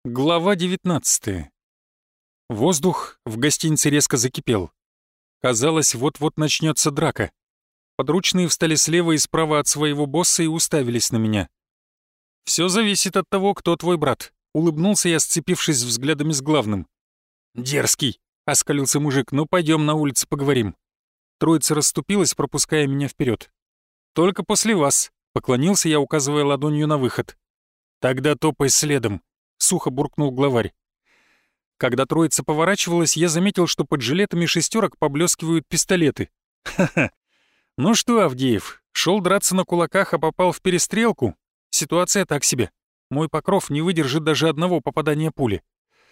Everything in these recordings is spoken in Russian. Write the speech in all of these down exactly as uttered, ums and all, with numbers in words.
Глава девятнадцатая. Воздух в гостинице резко закипел. Казалось, вот-вот начнется драка. Подручные встали слева и справа от своего босса и уставились на меня. «Все зависит от того, кто твой брат», — улыбнулся я, сцепившись взглядами с главным. «Дерзкий», — оскалился мужик, — «ну пойдем на улицу поговорим». Троица расступилась, пропуская меня вперед. «Только после вас», — поклонился я, указывая ладонью на выход. «Тогда топай следом», — сухо буркнул главарь. Когда троица поворачивалась, я заметил, что под жилетами шестерок поблескивают пистолеты. Ха-ха. Ну что, Авдеев, шел драться на кулаках, а попал в перестрелку? Ситуация так себе. Мой покров не выдержит даже одного попадания пули.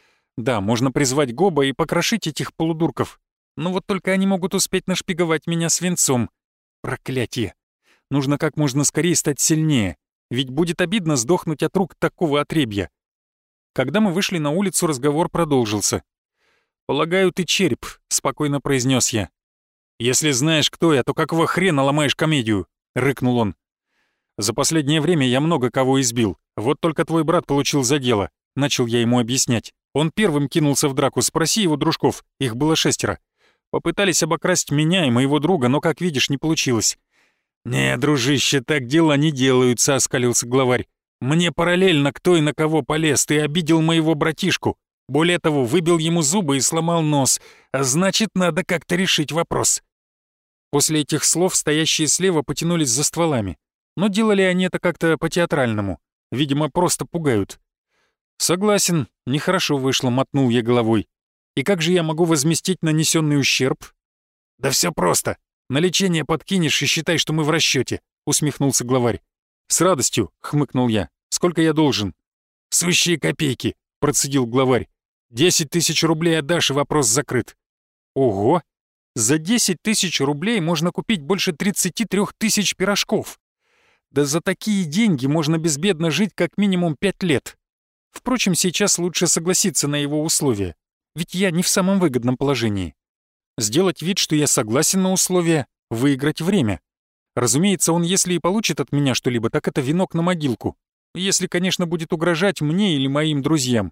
Да, можно призвать Гоба и покрошить этих полудурков. Но вот только они могут успеть нашпиговать меня свинцом. Проклятие. Нужно как можно скорее стать сильнее. Ведь будет обидно сдохнуть от рук такого отребья. Когда мы вышли на улицу, разговор продолжился. «Полагаю, ты череп», — спокойно произнес я. «Если знаешь, кто я, то какого хрена ломаешь комедию?» — рыкнул он. «За последнее время я много кого избил. Вот только твой брат получил за дело», — начал я ему объяснять. Он первым кинулся в драку, спроси его дружков, их было шестеро. Попытались обокрасть меня и моего друга, но, как видишь, не получилось. «Не, дружище, так дела не делаются», — оскалился главарь. «Мне параллельно кто и на кого полез, ты обидел моего братишку. Более того, выбил ему зубы и сломал нос, а значит, надо как-то решить вопрос». После этих слов стоящие слева потянулись за стволами. Но делали они это как-то по-театральному. Видимо, просто пугают. «Согласен, нехорошо вышло», — мотнул я головой. «И как же я могу возместить нанесенный ущерб?» «Да все просто. На лечение подкинешь и считай, что мы в расчете, усмехнулся главарь. «С радостью», — хмыкнул я. «Сколько я должен?» «Сущие копейки», — процедил главарь. «Десять тысяч рублей отдашь, и вопрос закрыт». «Ого! За десять тысяч рублей можно купить больше тридцати трёх тысяч пирожков. Да за такие деньги можно безбедно жить как минимум пять лет. Впрочем, сейчас лучше согласиться на его условия, ведь я не в самом выгодном положении. Сделать вид, что я согласен на условия, выиграть время. Разумеется, он, если и получит от меня что-либо, так это венок на могилку. Если, конечно, будет угрожать мне или моим друзьям.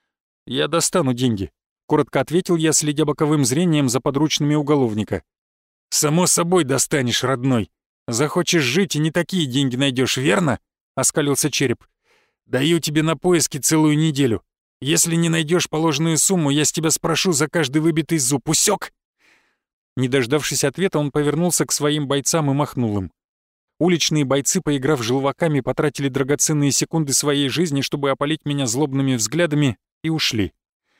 «Я достану деньги», — коротко ответил я, следя боковым зрением за подручными уголовника. «Само собой достанешь, родной. Захочешь жить, и не такие деньги найдешь, верно?» — оскалился череп. «Даю тебе на поиски целую неделю. Если не найдешь положенную сумму, я с тебя спрошу за каждый выбитый зуб. Усек?» Не дождавшись ответа, он повернулся к своим бойцам и махнул им. Уличные бойцы, поиграв желваками, потратили драгоценные секунды своей жизни, чтобы опалить меня злобными взглядами, и ушли.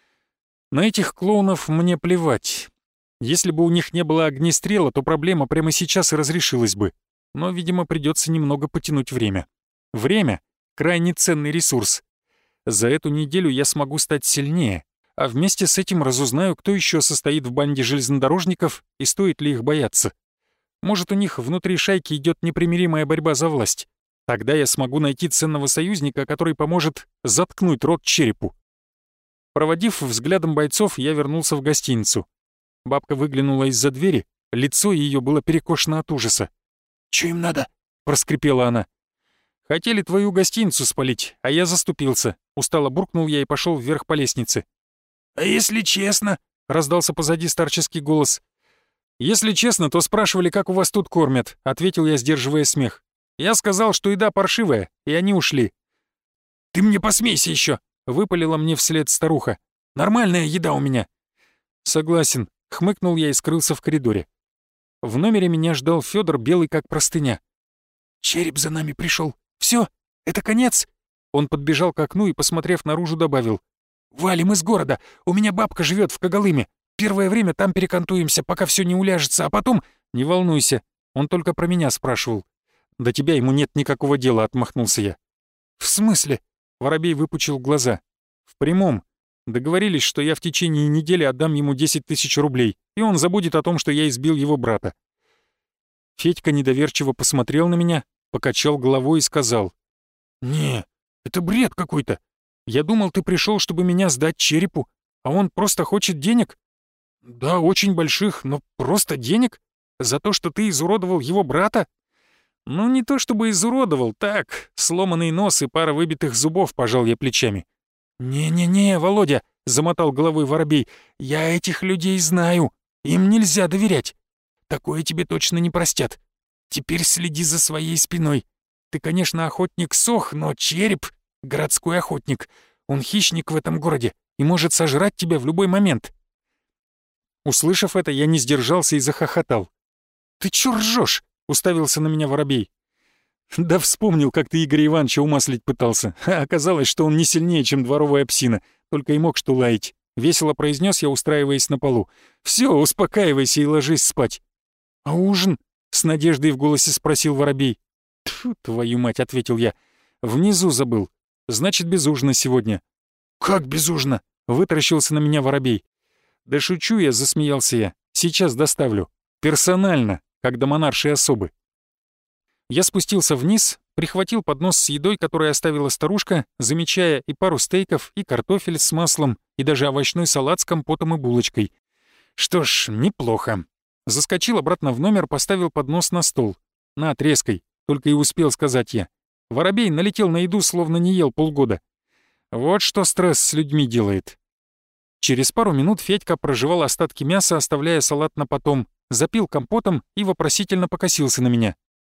На этих клоунов мне плевать. Если бы у них не было огнестрела, то проблема прямо сейчас и разрешилась бы. Но, видимо, придется немного потянуть время. Время — крайне ценный ресурс. За эту неделю я смогу стать сильнее, а вместе с этим разузнаю, кто еще состоит в банде железнодорожников и стоит ли их бояться. Может, у них внутри шайки идет непримиримая борьба за власть. Тогда я смогу найти ценного союзника, который поможет заткнуть рот черепу. Проводив взглядом бойцов, я вернулся в гостиницу. Бабка выглянула из-за двери, лицо ее было перекошено от ужаса. «Чё им надо?» — проскрипела она. «Хотели твою гостиницу спалить, а я заступился». Устало буркнул я и пошел вверх по лестнице. «А если честно?» — раздался позади старческий голос. «Если честно, то спрашивали, как у вас тут кормят», — ответил я, сдерживая смех. «Я сказал, что еда паршивая, и они ушли». «Ты мне посмейся еще!» — выпалила мне вслед старуха. «Нормальная еда у меня». «Согласен», — хмыкнул я и скрылся в коридоре. В номере меня ждал Федор, белый как простыня. «Череп за нами пришел. Все, это конец?» Он подбежал к окну и, посмотрев наружу, добавил. «Валим из города. У меня бабка живет в Когалыме. Первое время там перекантуемся, пока все не уляжется, а потом...» «Не волнуйся, он только про меня спрашивал». «До тебя ему нет никакого дела», — отмахнулся я. «В смысле?» — Воробей выпучил глаза. «В прямом. Договорились, что я в течение недели отдам ему десять тысяч рублей, и он забудет о том, что я избил его брата». Федька недоверчиво посмотрел на меня, покачал головой и сказал. «Не, это бред какой-то. Я думал, ты пришел, чтобы меня сдать черепу, а он просто хочет денег. Да, очень больших, но просто денег? За то, что ты изуродовал его брата?» «Ну, не то чтобы изуродовал, так, сломанный нос и пара выбитых зубов», — пожал я плечами. «Не-не-не, Володя», — замотал головой Воробей, — «я этих людей знаю. Им нельзя доверять. Такое тебе точно не простят. Теперь следи за своей спиной. Ты, конечно, охотник сох, но череп — городской охотник. Он хищник в этом городе и может сожрать тебя в любой момент». Услышав это, я не сдержался и захохотал. «Ты чё ржёшь?» — уставился на меня Воробей. «Да вспомнил, как ты Игоря Ивановича умаслить пытался. А оказалось, что он не сильнее, чем дворовая псина, только и мог что лаять». Весело произнес я, устраиваясь на полу. «Все, успокаивайся и ложись спать». «А ужин?» — с надеждой в голосе спросил Воробей. «Тьфу, твою мать», — ответил я. «Внизу забыл. Значит, без ужина сегодня». «Как без ужина?» — вытаращился на меня Воробей. «Да шучу я», — засмеялся я. «Сейчас доставлю. Персонально, как до монаршей особы». Я спустился вниз, прихватил поднос с едой, которую оставила старушка, замечая и пару стейков, и картофель с маслом, и даже овощной салат с компотом и булочкой. Что ж, неплохо. Заскочил обратно в номер, поставил поднос на стол. «На, трескай», — только и успел сказать я. Воробей налетел на еду, словно не ел полгода. Вот что стресс с людьми делает. Через пару минут Федька прожевал остатки мяса, оставляя салат на потом, запил компотом и вопросительно покосился на меня.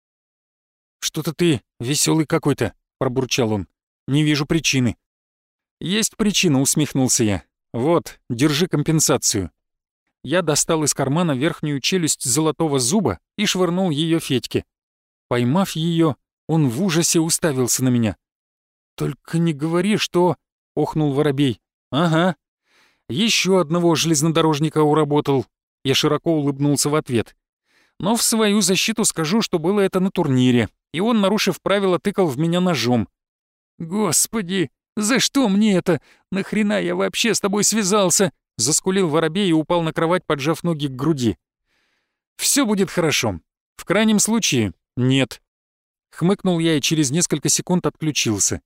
«Что-то ты веселый какой-то», — пробурчал он. «Не вижу причины». «Есть причина», — усмехнулся я. «Вот, держи компенсацию». Я достал из кармана верхнюю челюсть золотого зуба и швырнул ее Федьке. Поймав ее, он в ужасе уставился на меня. «Только не говори, что...» — охнул Воробей. «Ага. Еще одного железнодорожника уработал». Я широко улыбнулся в ответ. Но в свою защиту скажу, что было это на турнире, и он, нарушив правила, тыкал в меня ножом. «Господи, за что мне это? Нахрена я вообще с тобой связался?» — заскулил Воробей и упал на кровать, поджав ноги к груди. «Все будет хорошо. В крайнем случае, нет». Хмыкнул я и через несколько секунд отключился.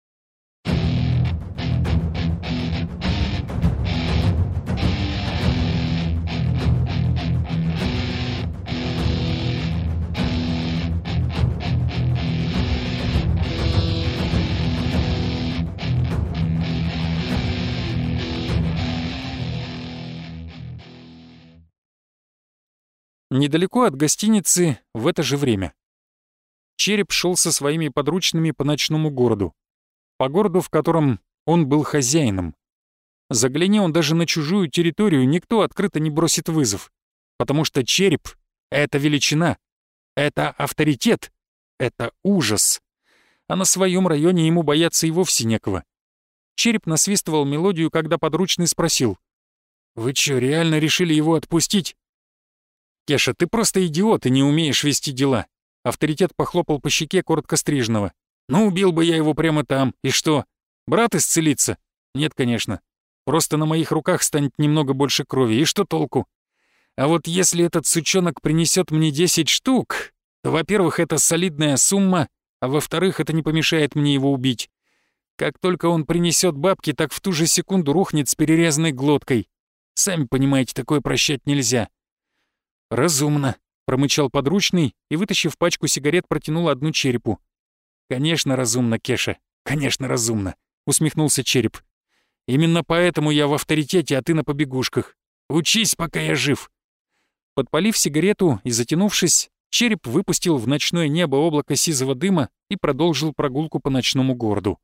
Недалеко от гостиницы в это же время. Череп шел со своими подручными по ночному городу. По городу, в котором он был хозяином. Загляни он даже на чужую территорию, никто открыто не бросит вызов. Потому что Череп — это величина, это авторитет, это ужас. А на своем районе ему бояться и вовсе некого. Череп насвистывал мелодию, когда подручный спросил: «Вы чё, реально решили его отпустить?» «Кеша, ты просто идиот и не умеешь вести дела». Авторитет похлопал по щеке коротко стрижного. «Ну, убил бы я его прямо там. И что? Брат исцелится?» «Нет, конечно. Просто на моих руках станет немного больше крови. И что толку? А вот если этот сучонок принесет мне десять штук, то, во-первых, это солидная сумма, а во-вторых, это не помешает мне его убить. Как только он принесет бабки, так в ту же секунду рухнет с перерезанной глоткой. Сами понимаете, такое прощать нельзя». «Разумно», — промычал подручный и, вытащив пачку сигарет, протянул одну Черепу. «Конечно разумно, Кеша, конечно разумно», — усмехнулся Череп. «Именно поэтому я в авторитете, а ты на побегушках. Учись, пока я жив». Подпалив сигарету и затянувшись, Череп выпустил в ночное небо облако сизого дыма и продолжил прогулку по ночному городу.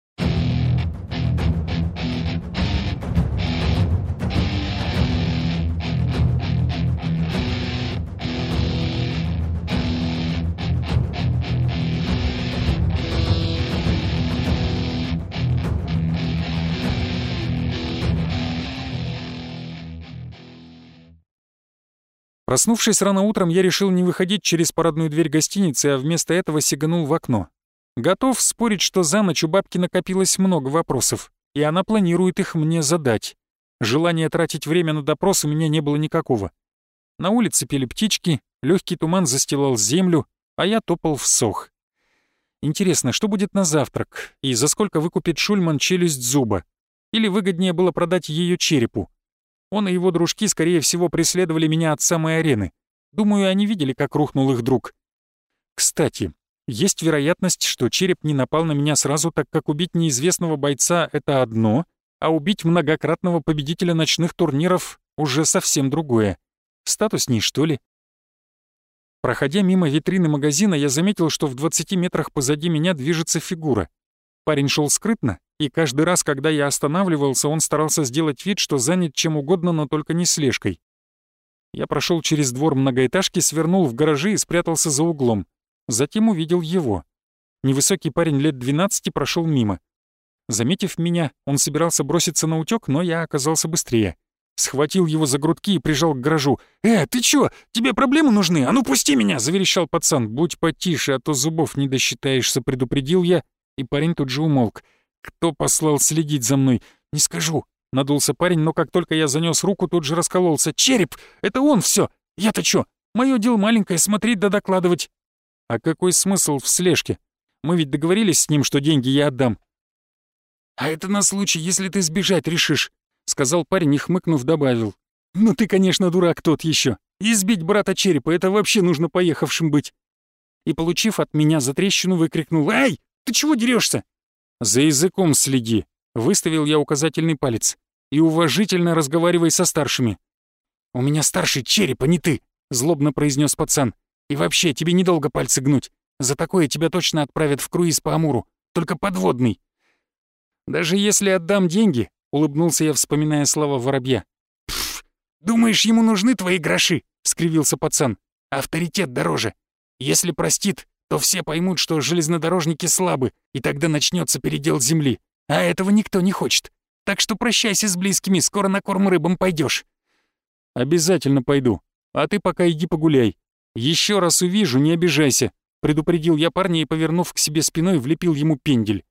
Проснувшись рано утром, я решил не выходить через парадную дверь гостиницы, а вместо этого сиганул в окно. Готов спорить, что за ночь у бабки накопилось много вопросов, и она планирует их мне задать. Желания тратить время на допрос у меня не было никакого. На улице пели птички, легкий туман застилал землю, а я топал в сох. Интересно, что будет на завтрак, и за сколько выкупит Шульман челюсть зуба? Или выгоднее было продать ее Черепу? Он и его дружки, скорее всего, преследовали меня от самой арены. Думаю, они видели, как рухнул их друг. Кстати, Есть вероятность, что череп не напал на меня сразу, так как убить неизвестного бойца — это одно, а убить многократного победителя ночных турниров — уже совсем другое. Статусней, что ли? Проходя мимо витрины магазина, я заметил, что в двадцати метрах позади меня движется фигура. Парень шел скрытно, и каждый раз, когда я останавливался, он старался сделать вид, что занят чем угодно, но только не слежкой. Я прошел через двор многоэтажки, свернул в гаражи и спрятался за углом. Затем увидел его. Невысокий парень лет двенадцати прошел мимо. Заметив меня, он собирался броситься на утёк, но я оказался быстрее. Схватил его за грудки и прижал к гаражу. «Э, ты чё? Тебе проблемы нужны? А ну пусти меня!» — заверещал пацан. «Будь потише, а то зубов не досчитаешься», — предупредил я, и парень тут же умолк. «Кто послал следить за мной?» «Не скажу», — надулся парень, но как только я занёс руку, тут же раскололся. «Череп! Это он всё! Я-то чё? Моё дело маленькое — смотреть да докладывать». «А какой смысл в слежке? Мы ведь договорились с ним, что деньги я отдам». «А это на случай, если ты сбежать решишь», — сказал парень и, хмыкнув, добавил. «Ну ты, конечно, дурак тот ещё. Избить брата черепа — это вообще нужно поехавшим быть». И, получив от меня затрещину, выкрикнул: «Ай, ты чего дерёшься?» «За языком следи», — выставил я указательный палец. «И уважительно разговаривай со старшими». «У меня старший череп, а не ты», — злобно произнёс пацан. «И вообще, тебе недолго пальцы гнуть. За такое тебя точно отправят в круиз по Амуру, только подводный». «Даже если отдам деньги», — улыбнулся я, вспоминая слова воробья. «Пф, думаешь, ему нужны твои гроши?» — скривился пацан. «Авторитет дороже. Если простит, то все поймут, что железнодорожники слабы, и тогда начнется передел земли. А этого никто не хочет. Так что прощайся с близкими, скоро на корм рыбам пойдешь». «Обязательно пойду. А ты пока иди погуляй. Еще раз увижу, не обижайся», — предупредил я парня и, повернув к себе спиной, влепил ему пендель.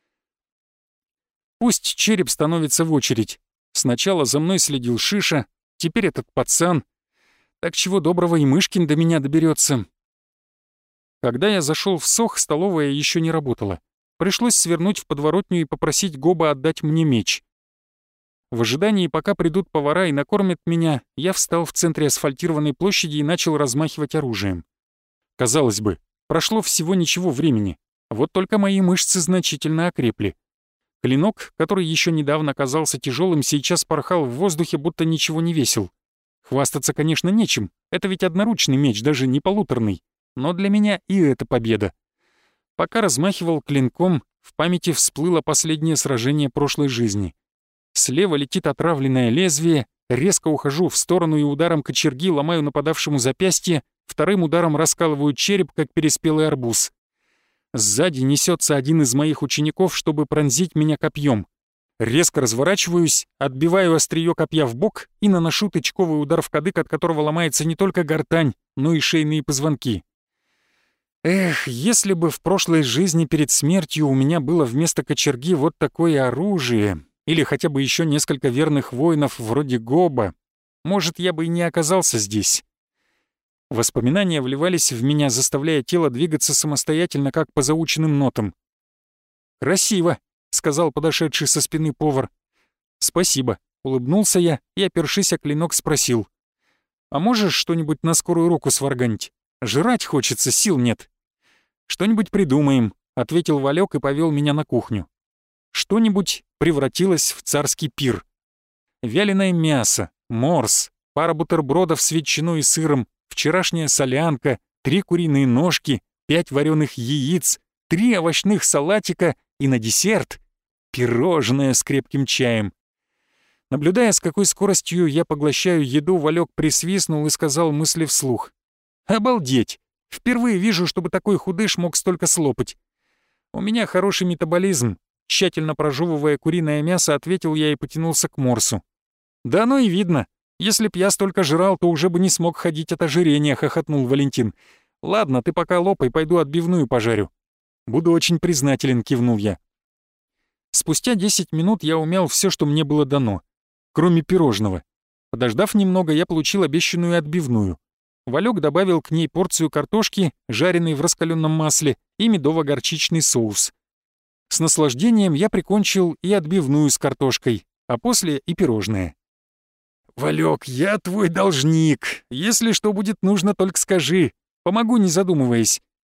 Пусть череп становится в очередь. Сначала за мной следил Шиша, теперь этот пацан. Так чего доброго и Мышкин до меня доберется. Когда я зашел в Сох, столовая еще не работала. Пришлось свернуть в подворотню и попросить Гоба отдать мне меч. В ожидании, пока придут повара и накормят меня, я встал в центре асфальтированной площади и начал размахивать оружием. Казалось бы, прошло всего ничего времени, вот только мои мышцы значительно окрепли. Клинок, который еще недавно казался тяжелым, сейчас порхал в воздухе, будто ничего не весил. Хвастаться, конечно, нечем, это ведь одноручный меч, даже не полуторный, но для меня и это победа. Пока размахивал клинком, в памяти всплыло последнее сражение прошлой жизни. Слева летит отравленное лезвие, резко ухожу в сторону и ударом кочерги ломаю нападавшему запястье, вторым ударом раскалываю череп, как переспелый арбуз. Сзади несется один из моих учеников, чтобы пронзить меня копьем. Резко разворачиваюсь, отбиваю острие копья в бок и наношу тычковый удар в кадык, от которого ломается не только гортань, но и шейные позвонки. Эх, если бы в прошлой жизни перед смертью у меня было вместо кочерги вот такое оружие, или хотя бы еще несколько верных воинов вроде Гоба, может, я бы и не оказался здесь. Воспоминания вливались в меня, заставляя тело двигаться самостоятельно, как по заученным нотам. «Красиво», — сказал подошедший со спины повар. «Спасибо», — улыбнулся я и, опершись о клинок, спросил. «А можешь что-нибудь на скорую руку сварганить? Жрать хочется, сил нет». «Что-нибудь придумаем», — ответил Валёк и повел меня на кухню. Что-нибудь превратилось в царский пир. Вяленое мясо, морс, пара бутербродов с ветчиной и сыром, вчерашняя солянка, три куриные ножки, пять вареных яиц, три овощных салатика и на десерт пирожное с крепким чаем. Наблюдая, с какой скоростью я поглощаю еду, Валёк присвистнул и сказал мысли вслух. «Обалдеть! Впервые вижу, чтобы такой худыш мог столько слопать. У меня хороший метаболизм». Тщательно прожевывая куриное мясо, ответил я и потянулся к морсу. «Да оно и видно. Если б я столько жрал, то уже бы не смог ходить от ожирения», — хохотнул Валентин. «Ладно, ты пока лопай, пойду отбивную пожарю». «Буду очень признателен», — кивнул я. Спустя десять минут я умял все, что мне было дано, кроме пирожного. Подождав немного, я получил обещанную отбивную. Валёк добавил к ней порцию картошки, жареной в раскаленном масле, и медово-горчичный соус. С наслаждением я прикончил и отбивную с картошкой, а после и пирожное. «Валёк, я твой должник. Если что будет нужно, только скажи. Помогу, не задумываясь.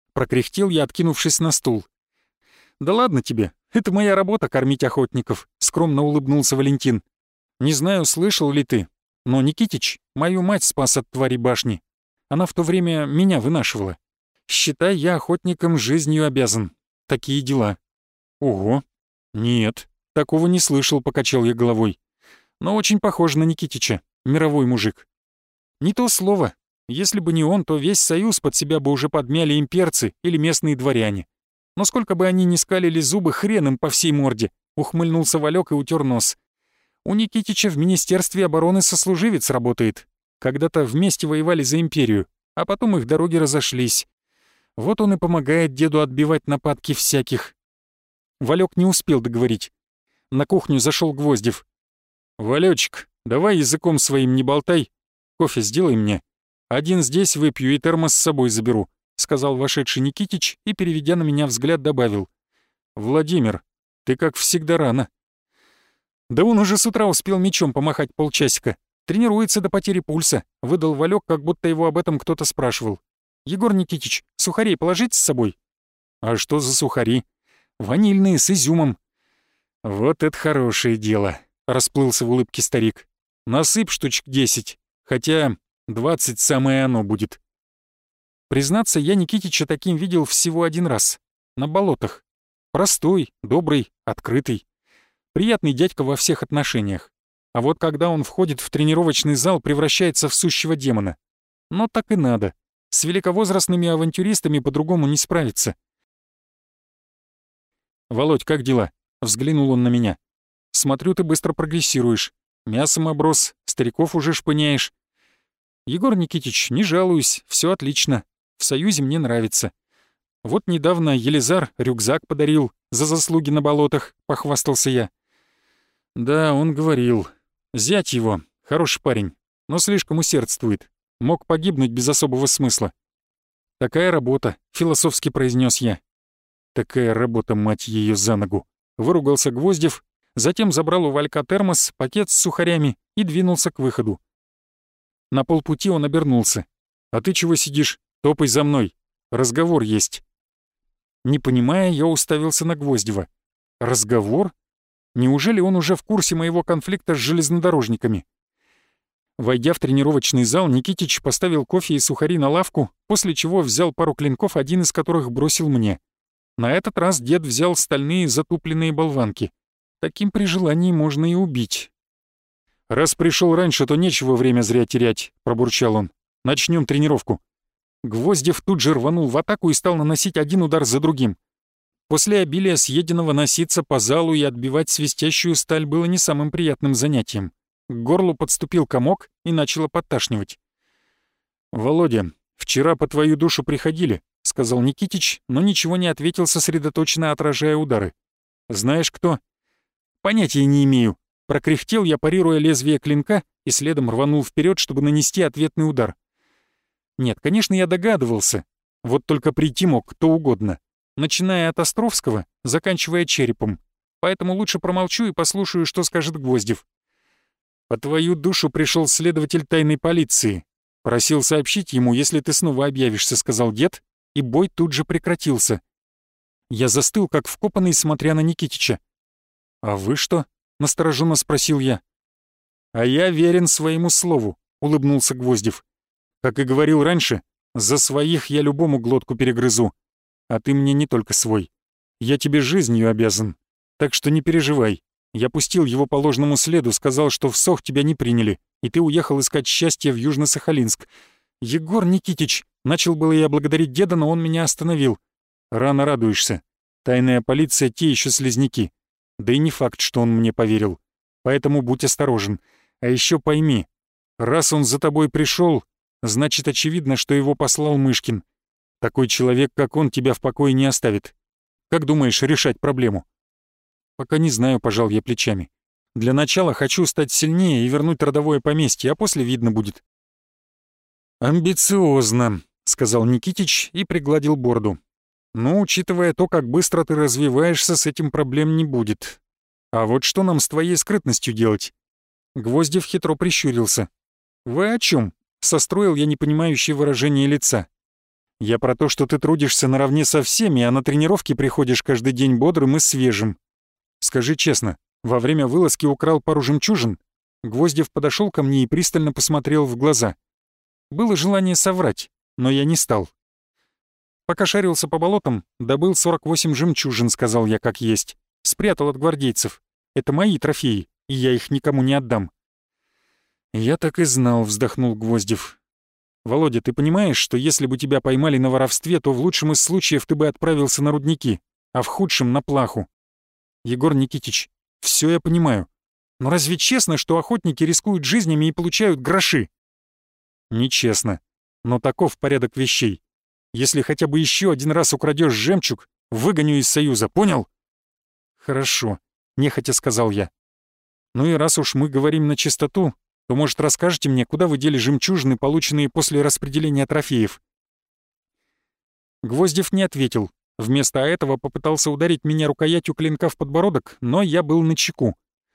— прокряхтел я, откинувшись на стул. «Да ладно тебе, это моя работа — кормить охотников», — скромно улыбнулся Валентин. «Не знаю, слышал ли ты, но Никитич мою мать спас от твари башни. Она в то время меня вынашивала. Считай, я охотникам жизнью обязан. Такие дела». «Ого! Нет, такого не слышал», — покачал я головой. «Но очень похож на Никитича, мировой мужик». «Не то слово. Если бы не он, то весь союз под себя бы уже подмяли имперцы или местные дворяне. Но сколько бы они ни скалили зубы, хрен им по всей морде», — ухмыльнулся Валёк и утер нос. «У Никитича в Министерстве обороны сослуживец работает. Когда-то вместе воевали за империю, а потом их дороги разошлись. Вот он и помогает деду отбивать нападки всяких». Валёк не успел договорить. На кухню зашел Гвоздев. «Валёчек, давай языком своим не болтай. Кофе сделай мне. Один здесь выпью и термос с собой заберу», — сказал вошедший Никитич и, переведя на меня взгляд, добавил. «Владимир, ты как всегда рано». «Да он уже с утра успел мечом помахать полчасика. Тренируется до потери пульса», — выдал Валёк, как будто его об этом кто-то спрашивал. «Егор Никитич, сухарей положить с собой?» «А что за сухари?» «Ванильные, с изюмом». «Вот это хорошее дело», — расплылся в улыбке старик. «Насыпь штучек десять, хотя двадцать самое оно будет». Признаться, я Никитича таким видел всего один раз. На болотах. Простой, добрый, открытый. Приятный дядька во всех отношениях. А вот когда он входит в тренировочный зал, превращается в сущего демона. Но так и надо. С великовозрастными авантюристами по-другому не справиться. «Володь, как дела?» — взглянул он на меня. «Смотрю, ты быстро прогрессируешь. Мясом оброс, стариков уже шпыняешь». «Егор Никитич, не жалуюсь, все отлично. В Союзе мне нравится. Вот недавно Елизар рюкзак подарил за заслуги на болотах», — похвастался я. «Да, он говорил. Зять его, хороший парень, но слишком усердствует. Мог погибнуть без особого смысла». «Такая работа», — философски произнес я. «Такая работа, мать ее, за ногу», — выругался Гвоздев, затем забрал у Валька термос, пакет с сухарями и двинулся к выходу. На полпути он обернулся. «А ты чего сидишь? Топай за мной. Разговор есть». Не понимая, я уставился на Гвоздева. «Разговор? Неужели он уже в курсе моего конфликта с железнодорожниками?» Войдя в тренировочный зал, Никитич поставил кофе и сухари на лавку, после чего взял пару клинков, один из которых бросил мне. На этот раз дед взял стальные затупленные болванки. Таким при желании можно и убить. «Раз пришел раньше, то нечего время зря терять», — пробурчал он. «Начнем тренировку». Гвоздев тут же рванул в атаку и стал наносить один удар за другим. После обилия съеденного носиться по залу и отбивать свистящую сталь было не самым приятным занятием. К горлу подступил комок и начало подташнивать. «Володя, вчера по твою душу приходили», — сказал Никитич, но ничего не ответил, сосредоточенно отражая удары. «Знаешь кто?» «Понятия не имею». Прокряхтел я, парируя лезвие клинка, и следом рванул вперед, чтобы нанести ответный удар. Нет, конечно, я догадывался. Вот только прийти мог кто угодно, начиная от Островского, заканчивая черепом. Поэтому лучше промолчу и послушаю, что скажет Гвоздев. «По твою душу пришел следователь тайной полиции. Просил сообщить ему, если ты снова объявишься», — сказал дед, и бой тут же прекратился. Я застыл, как вкопанный, смотря на Никитича. «А вы что?» — настороженно спросил я. «А я верен своему слову», — улыбнулся Гвоздев. «Как и говорил раньше, за своих я любому глотку перегрызу. А ты мне не только свой. Я тебе жизнью обязан. Так что не переживай. Я пустил его по ложному следу, сказал, что в СОХ тебя не приняли, и ты уехал искать счастье в Южно-Сахалинск. Егор Никитич!» Начал было я благодарить деда, но он меня остановил. «Рано радуешься. Тайная полиция — те еще слизняки. Да и не факт, что он мне поверил. Поэтому будь осторожен. А еще пойми, раз он за тобой пришел, значит, очевидно, что его послал Мышкин. Такой человек, как он, тебя в покое не оставит. Как думаешь решать проблему?» «Пока не знаю», — пожал я плечами. «Для начала хочу стать сильнее и вернуть родовое поместье, а после видно будет». «Амбициозно», — сказал Никитич и пригладил бороду. «Ну, учитывая то, как быстро ты развиваешься, с этим проблем не будет. А вот что нам с твоей скрытностью делать?» Гвоздев хитро прищурился. «Вы о чем? Состроил я непонимающее выражение лица. Я про то, что ты трудишься наравне со всеми, а на тренировки приходишь каждый день бодрым и свежим. Скажи честно, во время вылазки украл пару жемчужин?» Гвоздев подошел ко мне и пристально посмотрел в глаза. Было желание соврать, но я не стал. «Пока шарился по болотам, добыл сорок восемь жемчужин», — сказал я как есть. «Спрятал от гвардейцев. Это мои трофеи, и я их никому не отдам». «Я так и знал», — вздохнул Гвоздев. «Володя, ты понимаешь, что если бы тебя поймали на воровстве, то в лучшем из случаев ты бы отправился на рудники, а в худшем — на плаху? Егор Никитич, все я понимаю. Но разве честно, что охотники рискуют жизнями и получают гроши?» «Нечестно. Но таков порядок вещей. Если хотя бы еще один раз украдешь жемчуг, выгоню из Союза, понял?» «Хорошо», — нехотя сказал я. «Ну и раз уж мы говорим на чистоту, то, может, расскажете мне, куда вы дели жемчужины, полученные после распределения трофеев?» Гвоздев не ответил. Вместо этого попытался ударить меня рукоятью клинка в подбородок, но я был начеку.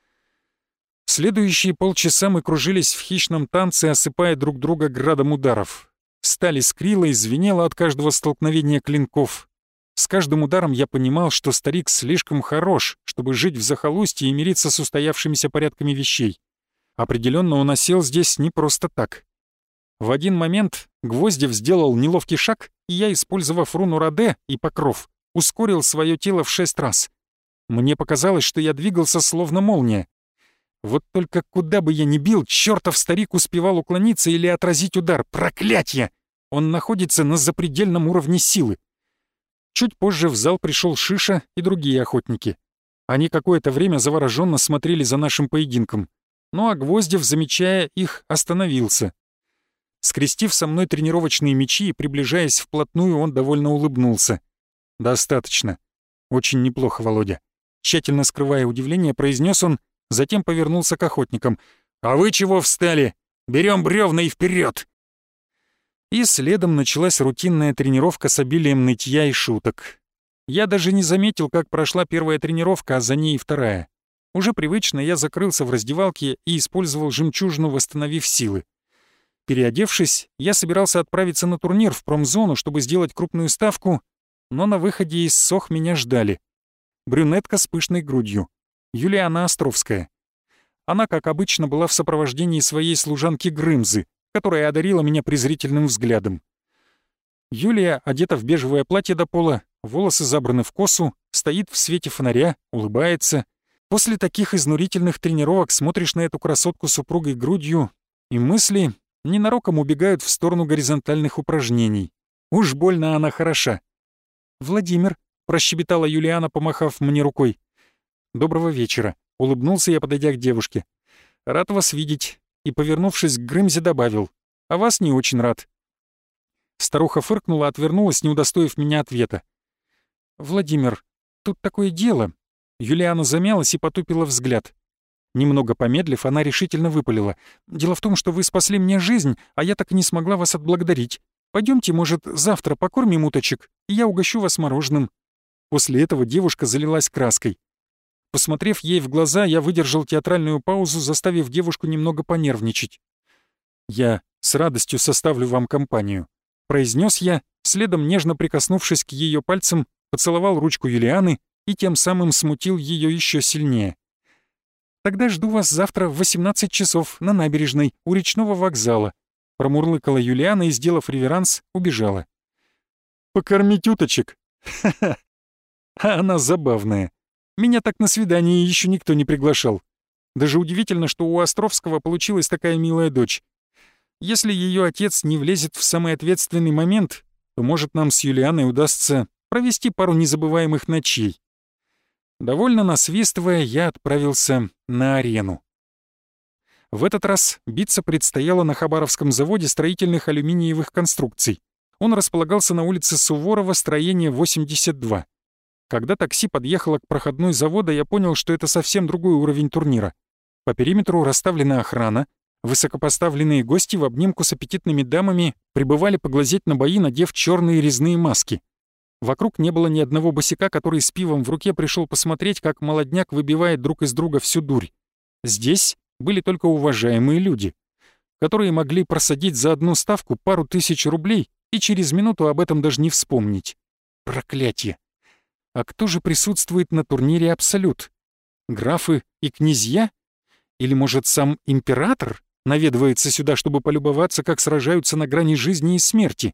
Следующие полчаса мы кружились в хищном танце, осыпая друг друга градом ударов. Сталь искрила и звенела от каждого столкновения клинков. С каждым ударом я понимал, что старик слишком хорош, чтобы жить в захолустье и мириться с устоявшимися порядками вещей. Определенно он осел здесь не просто так. В один момент Гвоздев сделал неловкий шаг, и я, использовав руну Раде и покров, ускорил свое тело в шесть раз. Мне показалось, что я двигался словно молния. Вот только куда бы я ни бил, чертов старик успевал уклониться или отразить удар. Проклятье! Он находится на запредельном уровне силы. Чуть позже в зал пришел Шиша и другие охотники. Они какое-то время завороженно смотрели за нашим поединком. Ну а Гвоздев, замечая их, остановился. Скрестив со мной тренировочные мечи и приближаясь вплотную, он довольно улыбнулся. «Достаточно. Очень неплохо, Володя». Тщательно скрывая удивление, произнес он, затем повернулся к охотникам. «А вы чего встали? Берем бревна и вперед!» И следом началась рутинная тренировка с обилием нытья и шуток. Я даже не заметил, как прошла первая тренировка, а за ней и вторая. Уже привычно я закрылся в раздевалке и использовал жемчужину, восстановив силы. Переодевшись, я собирался отправиться на турнир в промзону, чтобы сделать крупную ставку, но на выходе из СОХ меня ждали. Брюнетка с пышной грудью. Юлиана Островская. Она, как обычно, была в сопровождении своей служанки Грымзы, которая одарила меня презрительным взглядом. Юлия одета в бежевое платье до пола, волосы забраны в косу, стоит в свете фонаря, улыбается. После таких изнурительных тренировок смотришь на эту красотку с упругой грудью, и мысли ненароком убегают в сторону горизонтальных упражнений. Уж больно она хороша. «Владимир», — прощебетала Юлиана, помахав мне рукой. «Доброго вечера», — улыбнулся я, подойдя к девушке. «Рад вас видеть», и, повернувшись к Грымзе, добавил. «А вас не очень рад». Старуха фыркнула, отвернулась, не удостоив меня ответа. «Владимир, тут такое дело». Юлиана замялась и потупила взгляд. Немного помедлив, она решительно выпалила. «Дело в том, что вы спасли мне жизнь, а я так и не смогла вас отблагодарить. Пойдемте, может, завтра покормим уточек, и я угощу вас мороженым». После этого девушка залилась краской. Посмотрев ей в глаза, я выдержал театральную паузу, заставив девушку немного понервничать. «Я с радостью составлю вам компанию», — произнес я, следом нежно прикоснувшись к ее пальцам, поцеловал ручку Юлианы и тем самым смутил ее еще сильнее. «Тогда жду вас завтра в восемнадцать часов на набережной у речного вокзала», — промурлыкала Юлиана и, сделав реверанс, убежала. «Покормить уточек? Ха-ха! А она забавная. Меня так на свидание еще никто не приглашал. Даже удивительно, что у Островского получилась такая милая дочь. Если ее отец не влезет в самый ответственный момент, то, может, нам с Юлианой удастся провести пару незабываемых ночей». Довольно насвистывая, я отправился на арену. В этот раз биться предстояло на Хабаровском заводе строительных алюминиевых конструкций. Он располагался на улице Суворова, строение восемьдесят два. Когда такси подъехало к проходной завода, я понял, что это совсем другой уровень турнира. По периметру расставлена охрана, высокопоставленные гости в обнимку с аппетитными дамами прибывали поглазеть на бои, надев черные резные маски. Вокруг не было ни одного босяка, который с пивом в руке пришел посмотреть, как молодняк выбивает друг из друга всю дурь. Здесь были только уважаемые люди, которые могли просадить за одну ставку пару тысяч рублей и через минуту об этом даже не вспомнить. Проклятье! А кто же присутствует на турнире «Абсолют»? Графы и князья? Или, может, сам император наведывается сюда, чтобы полюбоваться, как сражаются на грани жизни и смерти?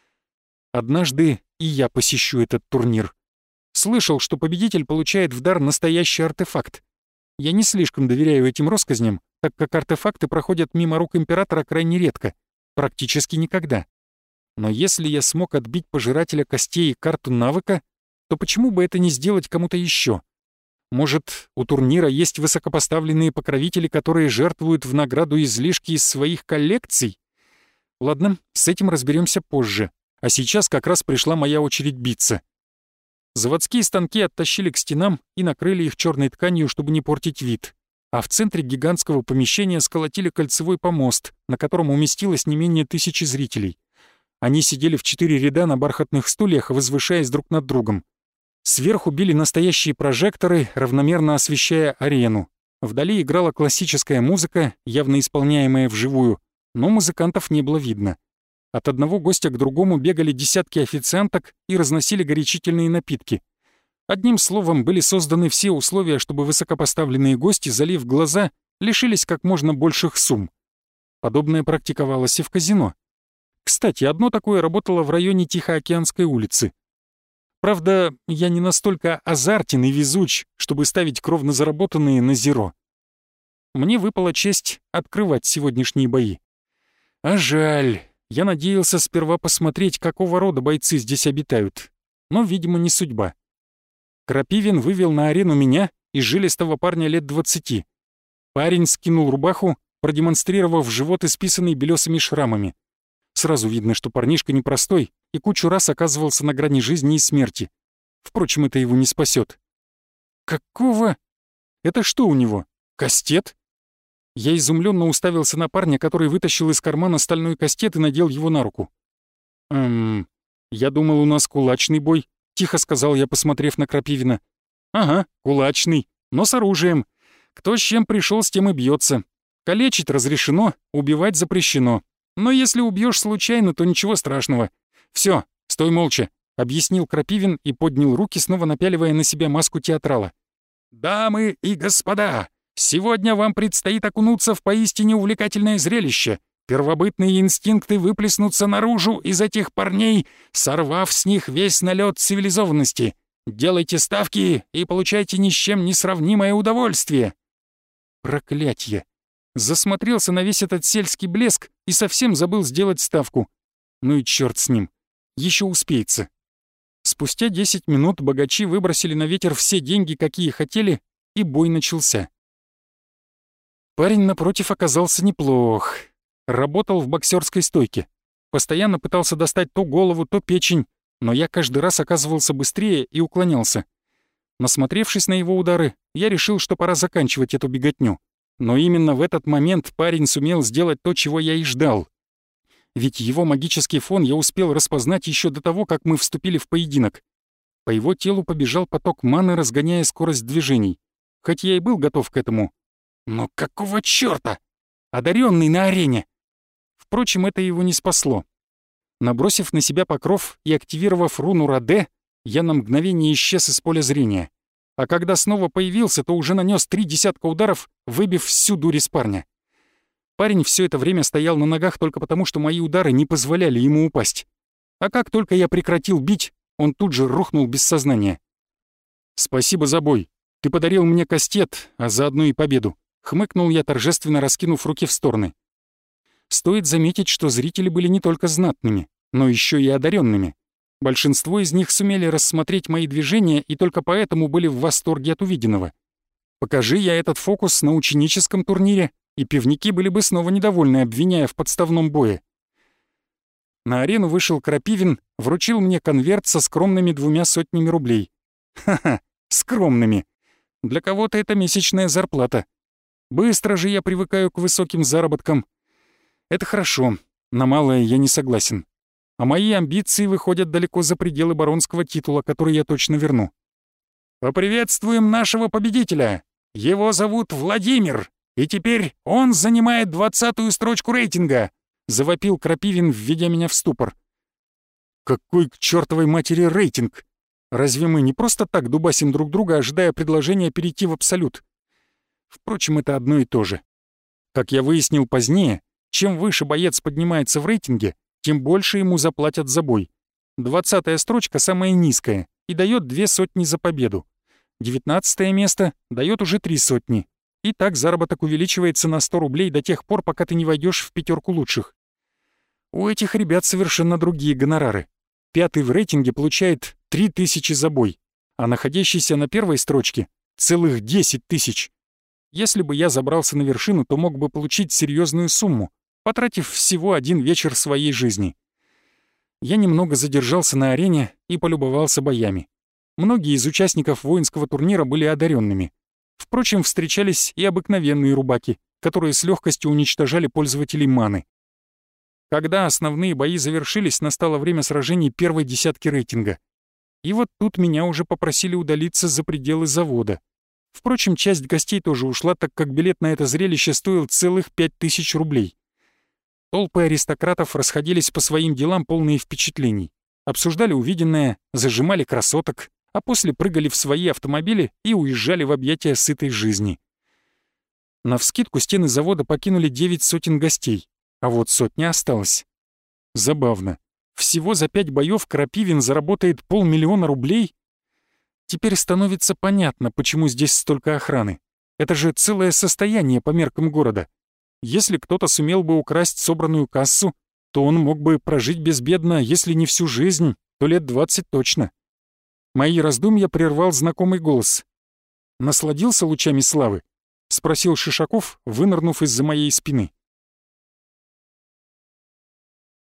Однажды и я посещу этот турнир. Слышал, что победитель получает в дар настоящий артефакт. Я не слишком доверяю этим россказням, так как артефакты проходят мимо рук императора крайне редко, практически никогда. Но если я смог отбить пожирателя костей и карту навыка, то почему бы это не сделать кому-то еще? Может, у турнира есть высокопоставленные покровители, которые жертвуют в награду излишки из своих коллекций? Ладно, с этим разберемся позже. А сейчас как раз пришла моя очередь биться. Заводские станки оттащили к стенам и накрыли их черной тканью, чтобы не портить вид. А в центре гигантского помещения сколотили кольцевой помост, на котором уместилось не менее тысячи зрителей. Они сидели в четыре ряда на бархатных стульях, возвышаясь друг над другом. Сверху били настоящие прожекторы, равномерно освещая арену. Вдали играла классическая музыка, явно исполняемая вживую, но музыкантов не было видно. От одного гостя к другому бегали десятки официанток и разносили горячительные напитки. Одним словом, были созданы все условия, чтобы высокопоставленные гости, залив глаза, лишились как можно больших сумм. Подобное практиковалось и в казино. Кстати, одно такое работало в районе Тихоокеанской улицы. Правда, я не настолько азартен и везуч, чтобы ставить кровно заработанные на зеро. Мне выпала честь открывать сегодняшние бои. А жаль. Я надеялся сперва посмотреть, какого рода бойцы здесь обитают. Но, видимо, не судьба. Крапивин вывел на арену меня и жилистого парня лет двадцати. Парень скинул рубаху, продемонстрировав живот, исписанный белесыми шрамами. Сразу видно, что парнишка непростой и кучу раз оказывался на грани жизни и смерти. Впрочем, это его не спасет. Какого? Это что у него? Кастет? Я изумленно уставился на парня, который вытащил из кармана стальной кастет и надел его на руку. «Эм, я думал, у нас кулачный бой», — тихо сказал я, посмотрев на Крапивина. «Ага, кулачный, но с оружием. Кто с чем пришел, с тем и бьется. Калечить разрешено, убивать запрещено. Но если убьешь случайно, то ничего страшного. Все, стой молча», — объяснил Крапивин и поднял руки, снова напяливая на себя маску театрала. «Дамы и господа! Сегодня вам предстоит окунуться в поистине увлекательное зрелище. Первобытные инстинкты выплеснутся наружу из этих парней, сорвав с них весь налет цивилизованности. Делайте ставки и получайте ни с чем не сравнимое удовольствие». Проклятье! Засмотрелся на весь этот сельский блеск и совсем забыл сделать ставку. Ну и черт с ним. Еще успеется. Спустя десять минут богачи выбросили на ветер все деньги, какие хотели, и бой начался. Парень напротив оказался неплох. Работал в боксерской стойке. Постоянно пытался достать то голову, то печень, но я каждый раз оказывался быстрее и уклонялся. Насмотревшись на его удары, я решил, что пора заканчивать эту беготню. Но именно в этот момент парень сумел сделать то, чего я и ждал. Ведь его магический фон я успел распознать еще до того, как мы вступили в поединок. По его телу побежал поток маны, разгоняя скорость движений. Хоть я и был готов к этому. Но какого чёрта? Одаренный на арене! Впрочем, это его не спасло. Набросив на себя покров и активировав руну Раде, я на мгновение исчез из поля зрения. А когда снова появился, то уже нанес три десятка ударов, выбив всю дурь из парня. Парень все это время стоял на ногах только потому, что мои удары не позволяли ему упасть. А как только я прекратил бить, он тут же рухнул без сознания. «Спасибо за бой. Ты подарил мне кастет, а заодно и победу», — хмыкнул я, торжественно раскинув руки в стороны. Стоит заметить, что зрители были не только знатными, но еще и одаренными. Большинство из них сумели рассмотреть мои движения и только поэтому были в восторге от увиденного. Покажи я этот фокус на ученическом турнире, и пивники были бы снова недовольны, обвиняя в подставном бое. На арену вышел Крапивин, вручил мне конверт со скромными двумя сотнями рублей. Ха-ха, скромными. Для кого-то это месячная зарплата. Быстро же я привыкаю к высоким заработкам. Это хорошо, на малое я не согласен. А мои амбиции выходят далеко за пределы баронского титула, который я точно верну. «Поприветствуем нашего победителя! Его зовут Владимир, и теперь он занимает двадцатую строчку рейтинга!» — завопил Крапивин, введя меня в ступор. Какой к чертовой матери рейтинг? Разве мы не просто так дубасим друг друга, ожидая предложения перейти в абсолют? Впрочем, это одно и то же. Как я выяснил позднее, чем выше боец поднимается в рейтинге, тем больше ему заплатят за бой. Двадцатая строчка самая низкая и дает две сотни за победу. Девятнадцатое место дает уже три сотни. И так заработок увеличивается на сто рублей до тех пор, пока ты не войдешь в пятерку лучших. У этих ребят совершенно другие гонорары. Пятый в рейтинге получает три тысячи за бой, а находящийся на первой строчке — целых десять тысяч. Если бы я забрался на вершину, то мог бы получить серьезную сумму, потратив всего один вечер своей жизни. Я немного задержался на арене и полюбовался боями. Многие из участников воинского турнира были одаренными. Впрочем, встречались и обыкновенные рубаки, которые с легкостью уничтожали пользователей маны. Когда основные бои завершились, настало время сражений первой десятки рейтинга. И вот тут меня уже попросили удалиться за пределы завода. Впрочем, часть гостей тоже ушла, так как билет на это зрелище стоил целых пять тысяч рублей. Толпы аристократов расходились по своим делам, полные впечатлений. Обсуждали увиденное, зажимали красоток, а после прыгали в свои автомобили и уезжали в объятия сытой жизни. Навскидку стены завода покинули девять сотен гостей, а вот сотня осталась. Забавно. Всего за пять боев Крапивин заработает полмиллиона рублей? Теперь становится понятно, почему здесь столько охраны. Это же целое состояние по меркам города. Если кто-то сумел бы украсть собранную кассу, то он мог бы прожить безбедно, если не всю жизнь, то лет двадцать точно. Мои раздумья прервал знакомый голос. «Насладился лучами славы?» — спросил Шишаков, вынырнув из-за моей спины.